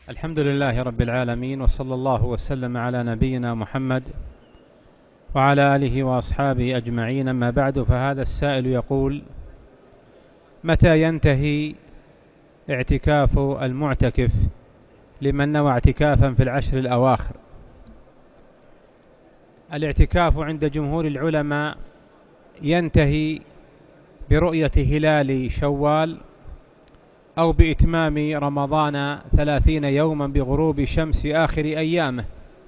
الحمد لله رب العالمين، وصلى الله وسلم على نبينا محمد وعلى آله وأصحابه أجمعين. أما بعد، فهذا السائل يقول: متى ينتهي اعتكاف المعتكف لمن نوى اعتكافا في العشر الأواخر؟ الاعتكاف عند جمهور العلماء ينتهي برؤية هلال شوال أو بإتمام رمضان 30 يوما بغروب شمس آخر أيامه،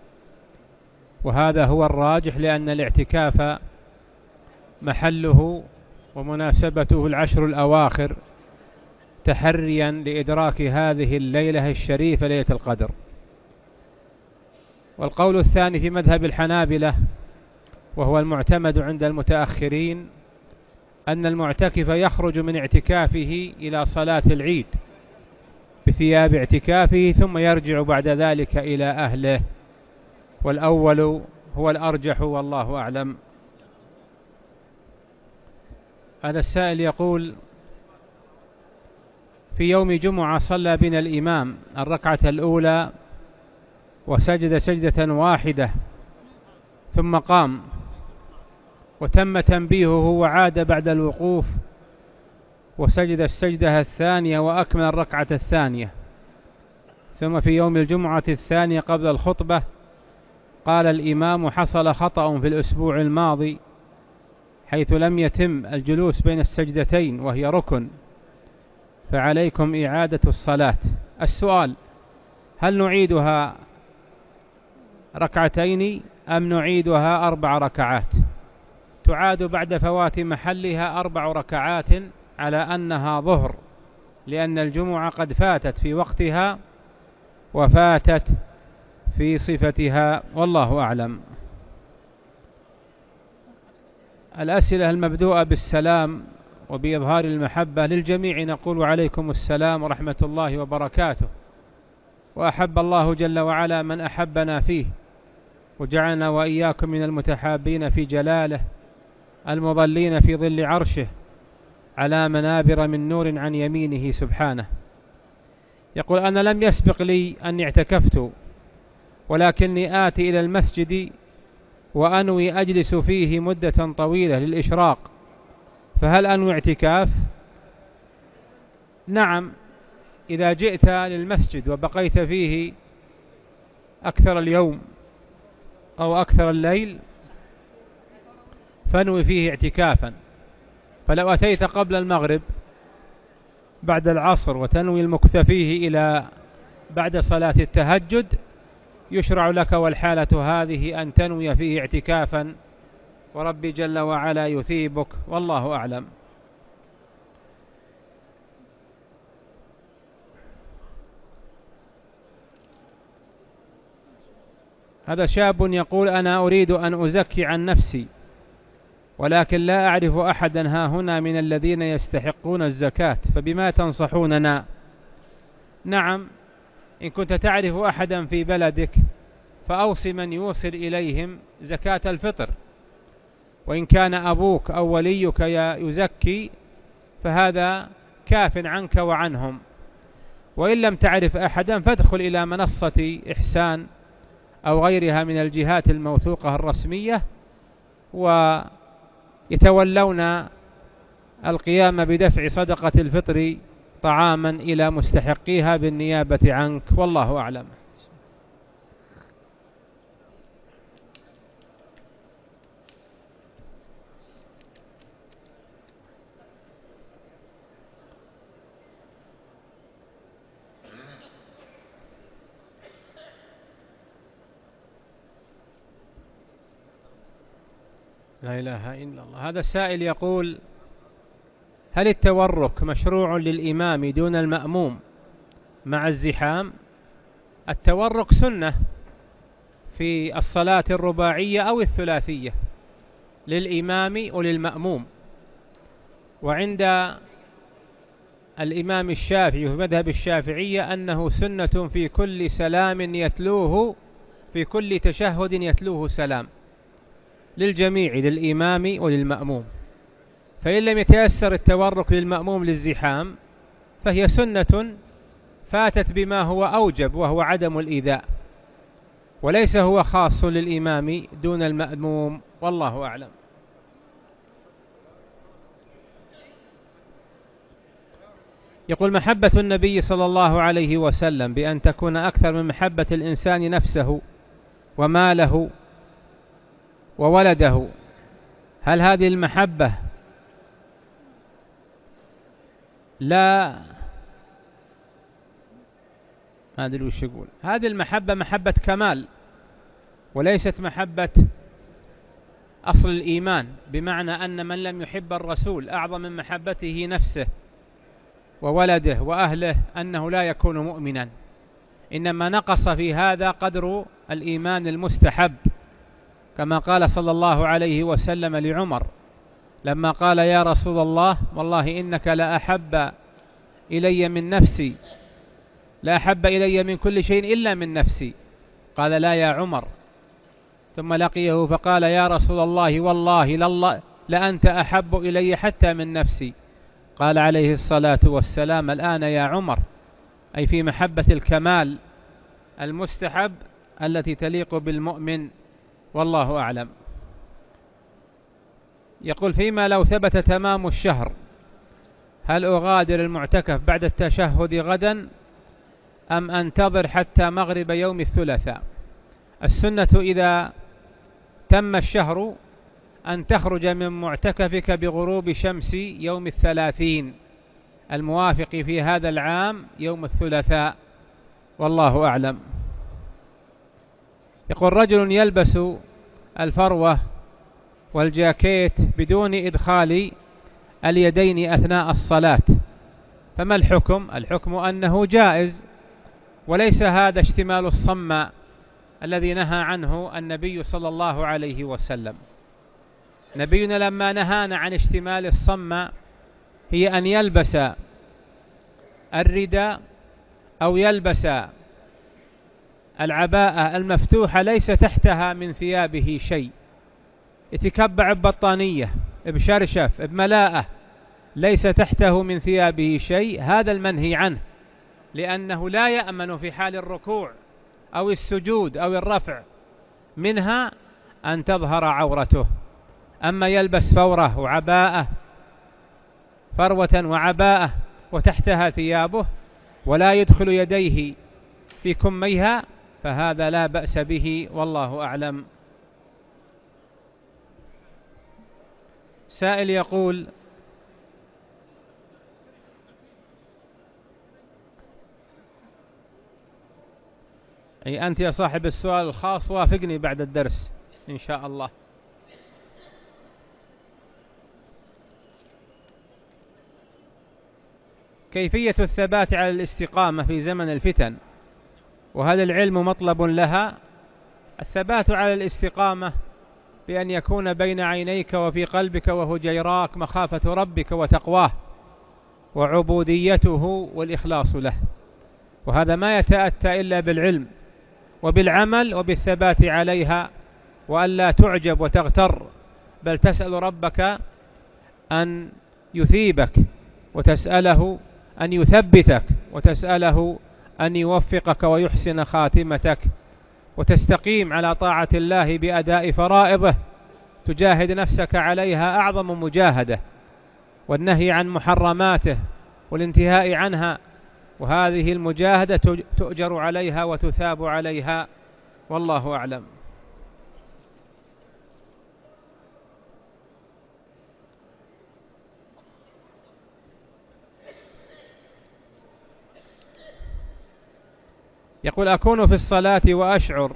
وهذا هو الراجح، لأن الاعتكاف محله ومناسبته العشر الأواخر تحريا لإدراك هذه الليلة الشريفة، ليلة القدر. والقول الثاني في مذهب الحنابلة، وهو المعتمد عند المتأخرين، أن المعتكف يخرج من اعتكافه إلى صلاة العيد بثياب اعتكافه، ثم يرجع بعد ذلك إلى أهله، والأول هو الأرجح والله أعلم. هذا السائل يقول: في يوم جمعة صلى بنا الإمام الركعة الأولى وسجد سجدة واحدة ثم قام، وتم تنبيهه وعاد بعد الوقوف وسجد السجدة الثانية وأكمل الركعة الثانية. ثم في يوم الجمعة الثانية قبل الخطبة قال الإمام: حصل خطأ في الأسبوع الماضي حيث لم يتم الجلوس بين السجدتين وهي ركن، فعليكم إعادة الصلاة. السؤال: هل نعيدها ركعتين أم نعيدها 4 ركعات؟ تعاد بعد فوات محلها 4 ركعات على أنها ظهر، لأن الجمعة قد فاتت في وقتها وفاتت في صفتها، والله أعلم. الأسئلة المبدوءة بالسلام وبإظهار المحبة للجميع، نقول: عليكم السلام ورحمة الله وبركاته، وأحب الله جل وعلا من أحبنا فيه، وجعلنا وإياكم من المتحابين في جلاله المظلين في ظل عرشه على منابر من نور عن يمينه سبحانه. يقول: أنا لم يسبق لي أن اعتكفت، ولكني آتي إلى المسجد وأنوي أجلس فيه مدة طويلة للإشراق، فهل أنوي اعتكاف؟ نعم، إذا جئت للمسجد وبقيت فيه أكثر اليوم أو أكثر الليل فانوي فيه اعتكافا. فلو أتيت قبل المغرب بعد العصر وتنوي المكث فيه إلى بعد صلاة التهجد، يشرع لك والحالة هذه أن تنوي فيه اعتكافا، وربي جل وعلا يثيبك، والله أعلم. هذا شاب يقول: أنا أريد أن أزكي عن نفسي، ولكن لا أعرف أحدا ها هنا من الذين يستحقون الزكاة، فبما تنصحوننا؟ نعم، إن كنت تعرف أحدا في بلدك فأوص من يوصل إليهم زكاة الفطر، وإن كان أبوك أو وليك يزكي فهذا كاف عنك وعنهم. وإن لم تعرف أحدا فادخل إلى منصة إحسان أو غيرها من الجهات الموثوقة الرسمية، ويتولون القيام بدفع صدقة الفطر طعاما إلى مستحقيها بالنيابة عنك، والله أعلم. لا إله إلا الله. هذا السائل يقول: هل التورك مشروع للإمام دون المأموم مع الزحام؟ التورك سنة في الصلاة الرباعية أو الثلاثية للإمام وللمأموم، وعند الإمام الشافعي في مذهب الشافعية أنه سنة في كل سلام يتلوه، في كل تشهد يتلوه سلام، للجميع، للإمام وللمأموم. فإن لم يتيسر التورك للمأموم للزحام فهي سنة فاتت بما هو أوجب وهو عدم الإيذاء، وليس هو خاص للإمام دون المأموم، والله أعلم. يقول: محبة النبي صلى الله عليه وسلم بأن تكون أكثر من محبة الإنسان نفسه وماله وولده، هل هذه المحبة لا أدري وش يقول؟ هذه المحبة محبة كمال وليست محبة أصل الإيمان، بمعنى أن من لم يحب الرسول أعظم من محبته نفسه وولده وأهله أنه لا يكون مؤمنا، إنما نقص في هذا قدر الإيمان المستحب، كما قال صلى الله عليه وسلم لعمر لما قال: يا رسول الله والله إنك لا أحب إلي من نفسي، لا أحب إلي من كل شيء إلا من نفسي. قال: لا يا عمر. ثم لقيه فقال: يا رسول الله والله لأنت أحب إلي حتى من نفسي. قال عليه الصلاة والسلام: الآن يا عمر، أي في محبة الكمال المستحب التي تليق بالمؤمن، والله أعلم. يقول: فيما لو ثبت تمام الشهر هل أغادر المعتكف بعد التشهد غدا أم أنتظر حتى مغرب يوم الثلاثاء؟ السنة إذا تم الشهر أن تخرج من معتكفك بغروب شمس يوم 30 الموافق في هذا العام يوم الثلاثاء، والله أعلم. يقول: رجل يلبس الفروة والجاكيت بدون إدخال اليدين أثناء الصلاة، فما الحكم؟ الحكم أنه جائز، وليس هذا اشتمال الصماء الذي نهى عنه النبي صلى الله عليه وسلم. نبينا لما نهانا عن اشتمال الصماء هي أن يلبس الرداء أو يلبس العباءة المفتوحة ليس تحتها من ثيابه شيء، يتكبع ببطانية بشرشف بملاءة ليس تحته من ثيابه شيء، هذا المنهي عنه، لأنه لا يأمن في حال الركوع أو السجود أو الرفع منها أن تظهر عورته. أما يلبس فروة وعباءة وتحتها ثيابه ولا يدخل يديه في كميها فهذا لا بأس به، والله أعلم. سائل يقول: أي أنت يا صاحب السؤال الخاص وافقني بعد الدرس إن شاء الله. كيفية الثبات على الاستقامة في زمن الفتن، وهل العلم مطلب لها؟ الثبات على الاستقامة بأن يكون بين عينيك وفي قلبك وهجيراك مخافة ربك وتقواه وعبوديته والإخلاص له، وهذا ما يتأتى إلا بالعلم وبالعمل وبالثبات عليها، وألا تعجب وتغتر، بل تسأل ربك أن يثيبك وتسأله أن يثبتك وتسأله أن يوفقك ويحسن خاتمتك، وتستقيم على طاعة الله بأداء فرائضه، تجاهد نفسك عليها أعظم مجاهدة، والنهي عن محرماته والانتهاء عنها، وهذه المجاهدة تؤجر عليها وتثاب عليها، والله أعلم. يقول: أكون في الصلاة وأشعر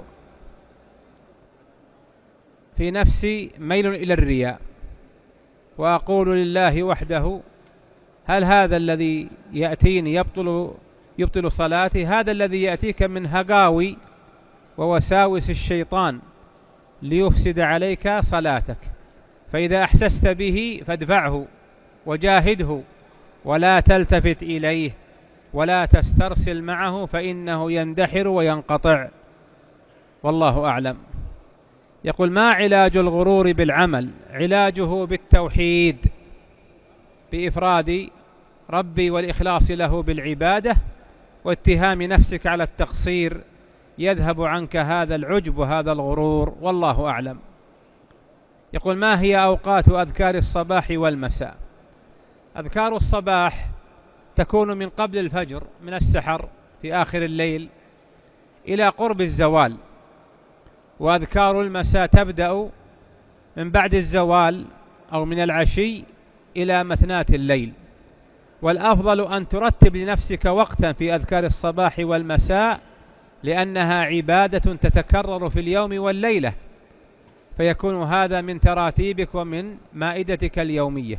في نفسي ميل إلى الرياء وأقول لله وحده، هل هذا الذي يأتيني يبطل صلاتي؟ هذا الذي يأتيك من هقاوي ووساوس الشيطان ليفسد عليك صلاتك، فإذا أحسست به فادفعه وجاهده ولا تلتفت إليه ولا تسترسل معه فإنه يندحر وينقطع، والله أعلم. يقول: ما علاج الغرور بالعمل؟ علاجه بالتوحيد، بإفراد ربي والإخلاص له بالعبادة، واتهام نفسك على التقصير يذهب عنك هذا العجب وهذا الغرور، والله أعلم. يقول: ما هي أوقات أذكار الصباح والمساء؟ أذكار الصباح تكون من قبل الفجر من السحر في آخر الليل إلى قرب الزوال، وأذكار المساء تبدأ من بعد الزوال أو من العشي إلى مثناة الليل. والأفضل أن ترتب لنفسك وقتا في أذكار الصباح والمساء، لأنها عبادة تتكرر في اليوم والليلة، فيكون هذا من تراتيبك ومن مائدتك اليومية.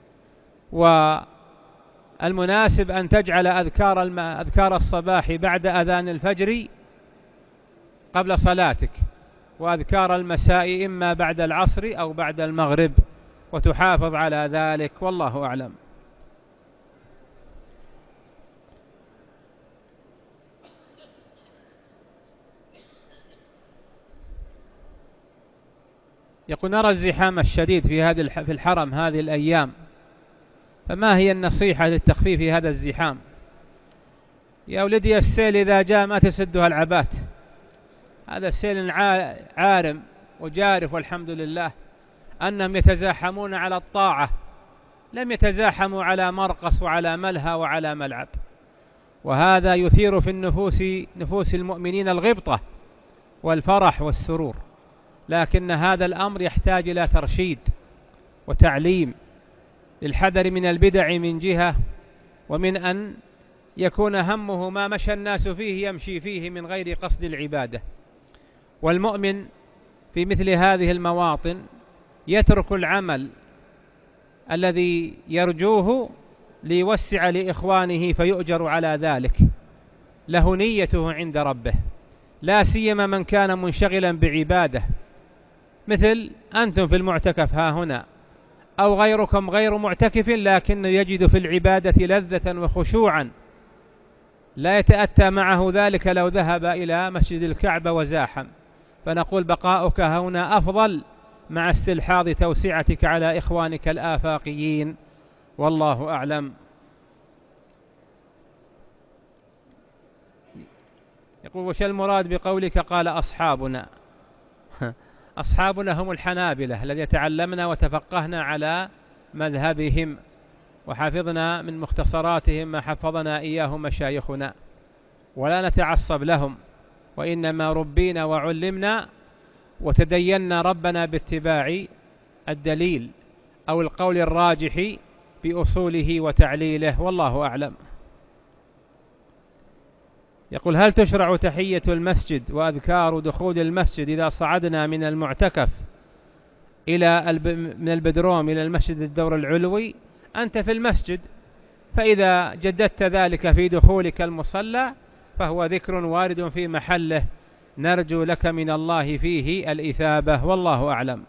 والمناسب أن تجعل أذكار الصباح بعد أذان الفجر قبل صلاتك، وأذكار المساء إما بعد العصر أو بعد المغرب، وتحافظ على ذلك، والله أعلم. يقول: نرى الزحام الشديد في الحرم هذه الأيام، فما هي النصيحة للتخفيف هذا الزحام؟ يا ولدي، السيل إذا جاء ما تسدها العبات، هذا السيل عارم وجارف، والحمد لله أنهم يتزاحمون على الطاعة، لم يتزاحموا على مرقص وعلى ملهى وعلى ملعب، وهذا يثير في نفوس المؤمنين الغبطة والفرح والسرور. لكن هذا الأمر يحتاج إلى ترشيد وتعليم للحذر من البدع من جهة، ومن أن يكون همه ما مشى الناس فيه يمشي فيه من غير قصد العبادة. والمؤمن في مثل هذه المواطن يترك العمل الذي يرجوه ليوسع لإخوانه فيؤجر على ذلك، له نيته عند ربه، لا سيما من كان منشغلا بعبادة، مثل أنتم في المعتكف ها هنا، أو غيركم غير معتكف لكن يجد في العبادة لذة وخشوعا لا يتأتى معه ذلك لو ذهب إلى مسجد الكعبة وزاحم. فنقول: بقاؤك هنا أفضل مع استلحاظ توسعتك على إخوانك الآفاقيين، والله أعلم. يقول: وش المراد بقولك قال أصحابنا؟ أصحابنا هم الحنابلة الذين تعلمنا وتفقهنا على مذهبهم، وحفظنا من مختصراتهم ما حفظنا إياه مشايخنا، ولا نتعصب لهم، وإنما ربينا وعلمنا وتدينا ربنا باتباع الدليل أو القول الراجح بأصوله وتعليله، والله أعلم. يقول: هل تشرع تحية المسجد وأذكار دخول المسجد إذا صعدنا من المعتكف من البدروم إلى المسجد الدور العلوي؟ أنت في المسجد، فإذا جددت ذلك في دخولك المصلى فهو ذكر وارد في محله، نرجو لك من الله فيه الإثابة، والله أعلم.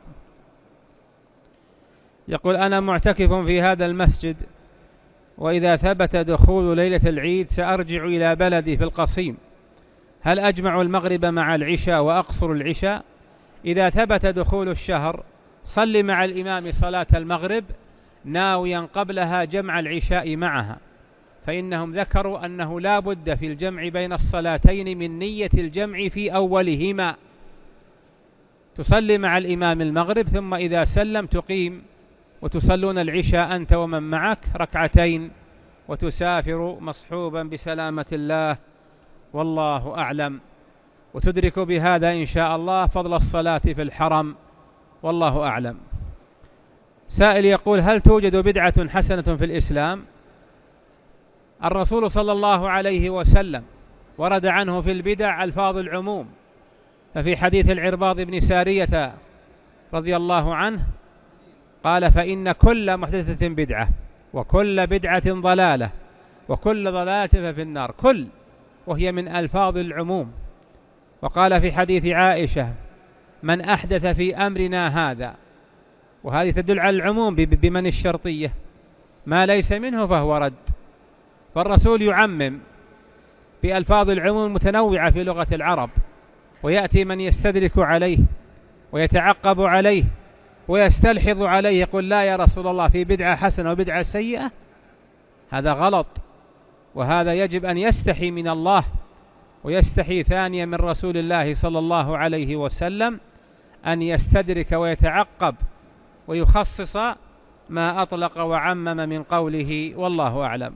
يقول: أنا معتكف في هذا المسجد، وإذا ثبت دخول ليلة العيد سأرجع إلى بلدي في القصيم، هل أجمع المغرب مع العشاء وأقصر العشاء؟ إذا ثبت دخول الشهر صل مع الإمام صلاة المغرب ناويا قبلها جمع العشاء معها، فإنهم ذكروا أنه لا بد في الجمع بين الصلاتين من نية الجمع في أولهما، تصلي مع الإمام المغرب ثم إذا سلم تقيم وتصلون العشاء أنت ومن معك ركعتين، وتسافر مصحوبا بسلامة الله، والله أعلم. وتدرك بهذا إن شاء الله فضل الصلاة في الحرم، والله أعلم. سائل يقول: هل توجد بدعة حسنة في الإسلام؟ الرسول صلى الله عليه وسلم ورد عنه في البدع ألفاظ العموم، ففي حديث العرباض بن سارية رضي الله عنه قال: فإن كل محدثة بدعة وكل بدعة ضلالة وكل ضلالة في النار، كل وهي من ألفاظ العموم. وقال في حديث عائشة: من أحدث في أمرنا هذا، وهذه تدل على العموم بمن الشرطية، ما ليس منه فهو رد. فالرسول يعمم بألفاظ العموم المتنوعة في لغة العرب، ويأتي من يستدرك عليه ويتعقب عليه ويستلحظ عليه يقول: لا يا رسول الله في بدعة حسنة وبدعة سيئة، هذا غلط. وهذا يجب أن يستحي من الله ويستحي ثانيا من رسول الله صلى الله عليه وسلم أن يستدرك ويتعقب ويخصص ما أطلق وعمم من قوله والله أعلم.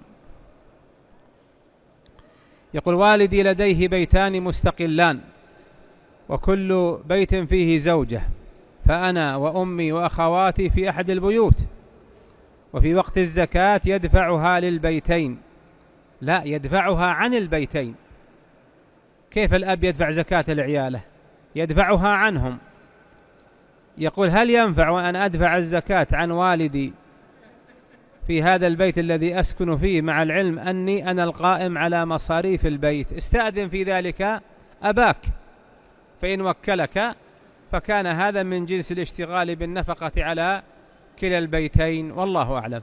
يقول والدي لديه بيتان مستقلان وكل بيت فيه زوجة، فأنا وأمي وأخواتي في أحد البيوت، وفي وقت الزكاة يدفعها للبيتين، لا يدفعها عن البيتين. كيف الأب يدفع زكاة لعياله؟ يدفعها عنهم. يقول هل ينفع أن أدفع الزكاة عن والدي في هذا البيت الذي أسكن فيه مع العلم أني أنا القائم على مصاريف البيت؟ استأذن في ذلك أباك، فإن وكلك فكان هذا من جنس الاشتغال بالنفقة على كلا البيتين، والله أعلم.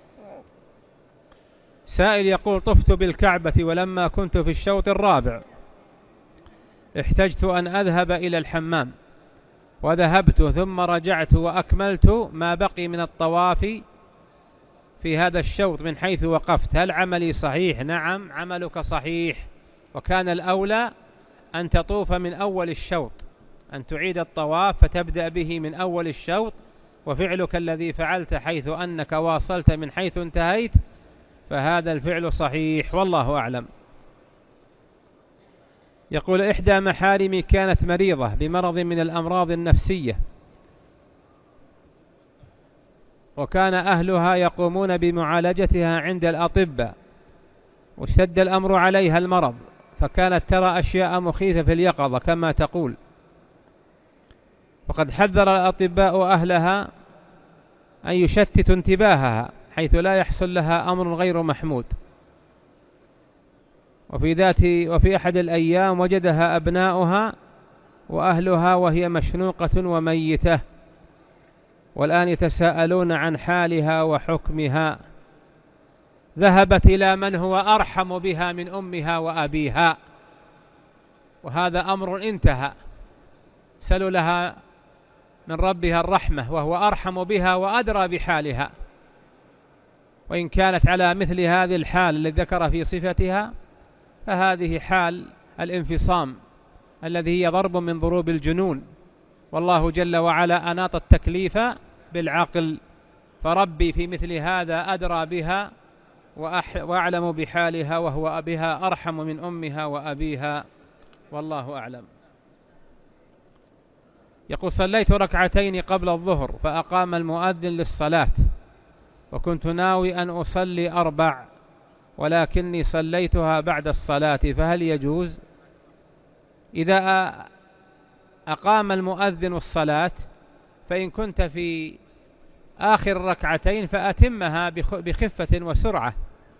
سائل يقول طفت بالكعبة ولما كنت في الشوط الرابع احتجت أن أذهب إلى الحمام، وذهبت ثم رجعت وأكملت ما بقي من الطواف في هذا الشوط من حيث وقفت، هل عملي صحيح؟ نعم عملك صحيح، وكان الأولى أن تطوف من أول الشوط، أن تعيد الطواف فتبدأ به من أول الشوط، وفعلك الذي فعلت حيث أنك واصلت من حيث انتهيت فهذا الفعل صحيح، والله أعلم. يقول إحدى محارمي كانت مريضة بمرض من الأمراض النفسية، وكان أهلها يقومون بمعالجتها عند الأطباء، واشتد الأمر عليها المرض، فكانت ترى أشياء مخيفة في اليقظة كما تقول، وقد حذر الأطباء أهلها أن يشتتوا انتباهها حيث لا يحصل لها أمر غير محمود. وفي أحد الأيام وجدها أبناؤها وأهلها وهي مشنوقة وميتة، والآن يتساءلون عن حالها وحكمها. ذهبت إلى من هو أرحم بها من أمها وأبيها، وهذا أمر انتهى، سلوا لها من ربها الرحمة وهو أرحم بها وأدرى بحالها. وإن كانت على مثل هذه الحال التي ذكر في صفتها فهذه حال الانفصام الذي هي ضرب من ضروب الجنون، والله جل وعلا أناط التكليف بالعقل، فربي في مثل هذا أدرى بها وأعلم بحالها وهو بها أرحم من أمها وأبيها، والله أعلم. يقول صليت ركعتين قبل الظهر فأقام المؤذن للصلاة، وكنت ناوي أن أصلي 4 ولكني صليتها بعد الصلاة، فهل يجوز؟ إذا أقام المؤذن الصلاة فإن كنت في آخر ركعتين فأتمها بخفة وسرعة،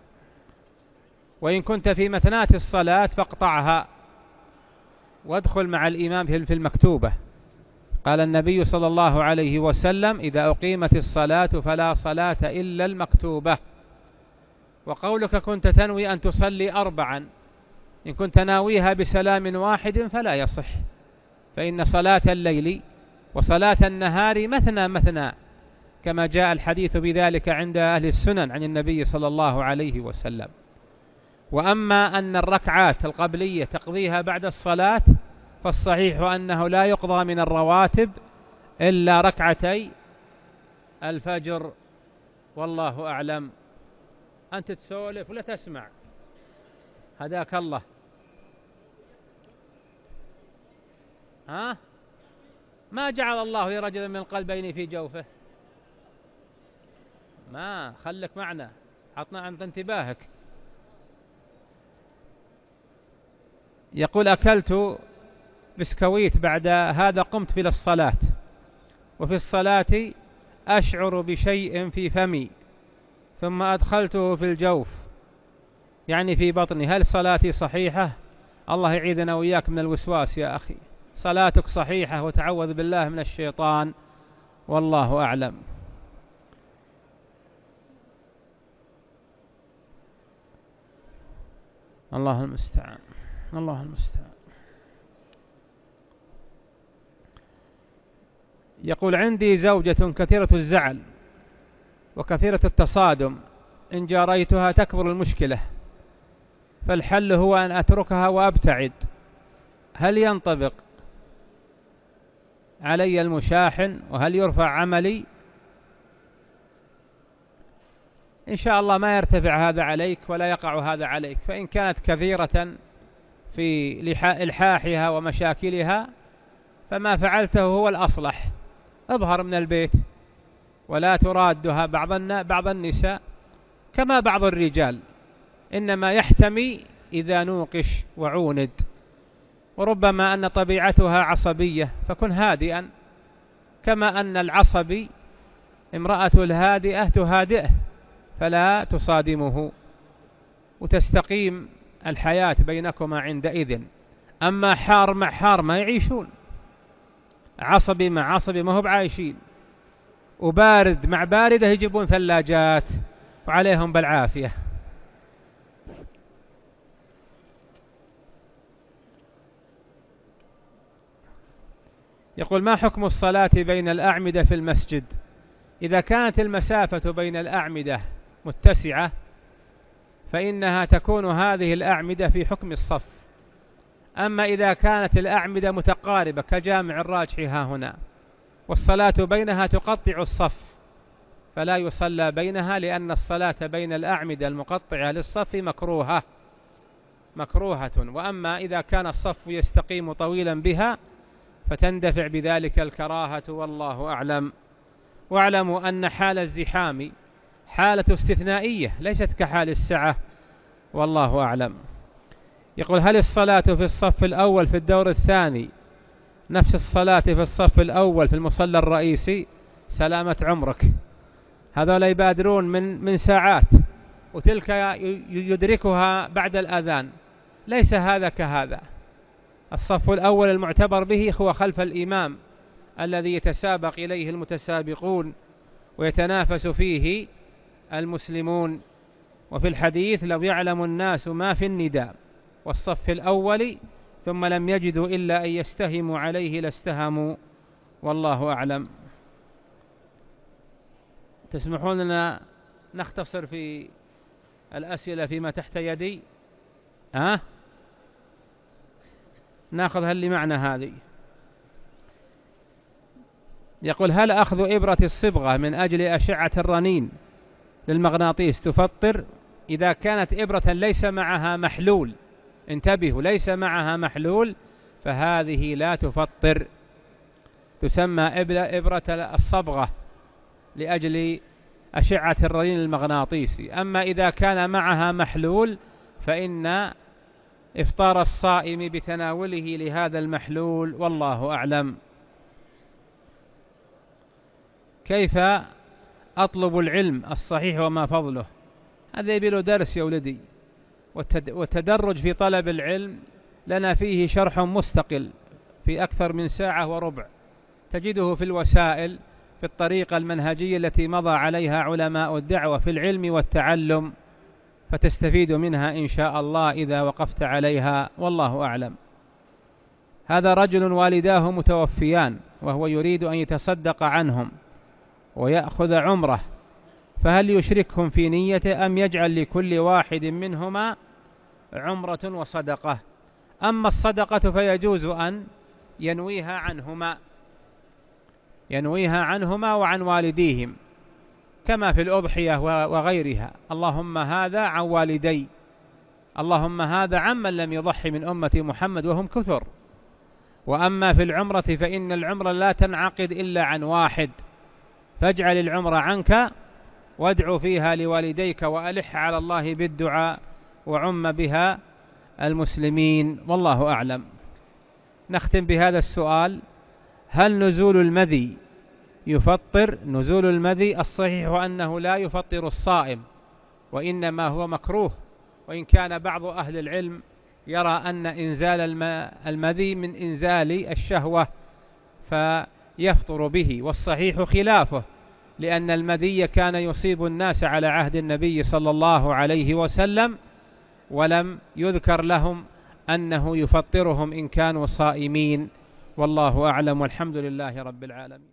وإن كنت في مثنات الصلاة فاقطعها وادخل مع الإمام في المكتوبة. قال النبي صلى الله عليه وسلم إذا أقيمت الصلاة فلا صلاة إلا المكتوبة. وقولك كنت تنوي أن تصلي 4 إن كنت ناويها بسلام واحد فلا يصح، فإن صلاة الليل وصلاة النهار مثنى مثنى، كما جاء الحديث بذلك عند أهل السنن عن النبي صلى الله عليه وسلم. وأما أن الركعات القبلية تقضيها بعد الصلاة فالصحيح أنه لا يقضى من الرواتب إلا ركعتي الفجر، والله أعلم. أنت تسولف ولا تسمع؟ هداك الله. ما جعل الله لرجل من قلبين في جوفه. ما خلك معنا، عطنا عن انتباهك. يقول أكلت بسكويت بعد هذا قمت إلى الصلاة، وفي الصلاة أشعر بشيء في فمي ثم أدخلته في الجوف يعني في بطني، هل صلاتي صحيحة؟ الله يعيذنا وإياك من الوسواس يا أخي، صلاتك صحيحة وتعوذ بالله من الشيطان، والله أعلم. الله المستعان، الله المستعان. يقول عندي زوجة كثيرة الزعل وكثيرة التصادم، إن جاريتها تكبر المشكلة فالحل هو أن أتركها وأبتعد. هل ينطبق علي المشاحن وهل يرفع عملي؟ إن شاء الله ما يرتفع هذا عليك ولا يقع هذا عليك. فإن كانت كثيرة في إلحاحها ومشاكلها فما فعلته هو الأصلح. اظهر من البيت ولا ترادها بعض النساء كما بعض الرجال، إنما يحتمي إذا نوقش وعوند، وربما أن طبيعتها عصبية فكن هادئا، كما أن العصبي امرأة الهادئة تهادئه فلا تصادمه وتستقيم الحياة بينكما عندئذ. أما حار مع حار ما يعيشون، عصبي مع عصبي ما هو بعايشين، وبارد مع باردة يجيبون ثلاجات وعليهم بالعافية. يقول: ما حكم الصلاة بين الأعمدة في المسجد؟ إذا كانت المسافة بين الأعمدة متسعة فإنها تكون هذه الأعمدة في حكم الصف. أما إذا كانت الأعمدة متقاربة كجامع الراجح ها هنا والصلاة بينها تقطع الصف فلا يصلى بينها، لأن الصلاة بين الأعمدة المقطعة للصف مكروهة. وأما إذا كان الصف يستقيم طويلا بها فتندفع بذلك الكراهة، والله أعلم. واعلموا أن حال الزحام حالة استثنائية ليست كحال السعة، والله أعلم. يقول: هل الصلاة في الصف الأول في الدور الثاني نفس الصلاة في الصف الأول في المصلى الرئيسي؟ سلامة عمرك، هذول يبادرون من ساعات وتلك يدركها بعد الأذان. ليس هذا كهذا. الصف الأول المعتبر به هو خلف الإمام الذي يتسابق إليه المتسابقون ويتنافس فيه المسلمون. وفي الحديث: لو يعلم الناس ما في النداء والصف الأول ثم لم يجدوا إلا أن يستهموا عليه لاستهموا، والله أعلم. تسمحون لنا نختصر في الأسئلة فيما تحت يدي؟ ناخذ اللي معنا هذه. يقول: هل أخذ إبرة الصبغة من أجل أشعة الرنين للمغناطيس تفطر؟ إذا كانت إبرة ليس معها محلول، انتبهوا، ليس معها محلول، فهذه لا تفطر، تسمى إبرة الصبغة لأجل أشعة الرنين المغناطيسي. أما إذا كان معها محلول فإن إفطار الصائم بتناوله لهذا المحلول، والله أعلم. كيف أطلب العلم الصحيح وما فضله؟ هذا يبي له درس يا ولدي، والتدرج في طلب العلم لنا فيه شرح مستقل في أكثر من ساعة وربع، تجده في الوسائل في الطريقة المنهجية التي مضى عليها علماء الدعوة في العلم والتعلم، فتستفيد منها إن شاء الله إذا وقفت عليها، والله أعلم. هذا رجل والداه متوفيان وهو يريد أن يتصدق عنهم ويأخذ عمره، فهل يشركهم في نيته أم يجعل لكل واحد منهما عمرة وصدقة؟ أما الصدقة فيجوز أن ينويها عنهما وعن والديهم كما في الأضحية وغيرها. اللهم هذا عن والدي، اللهم هذا عمن لم يضحي من أمة محمد وهم كثر. وأما في العمرة فإن العمرة لا تنعقد إلا عن واحد، فاجعل العمرة عنك وادعو فيها لوالديك وألح على الله بالدعاء وعم بها المسلمين، والله أعلم. نختم بهذا السؤال: هل نزول المذي يفطر؟ نزول المذي الصحيح أنه لا يفطر الصائم، وإنما هو مكروه، وإن كان بعض أهل العلم يرى أن إنزال المذي من إنزال الشهوة فيفطر به، والصحيح خلافه، لأن المذي كان يصيب الناس على عهد النبي صلى الله عليه وسلم ولم يذكر لهم أنه يفطرهم إن كانوا صائمين، والله أعلم، والحمد لله رب العالمين.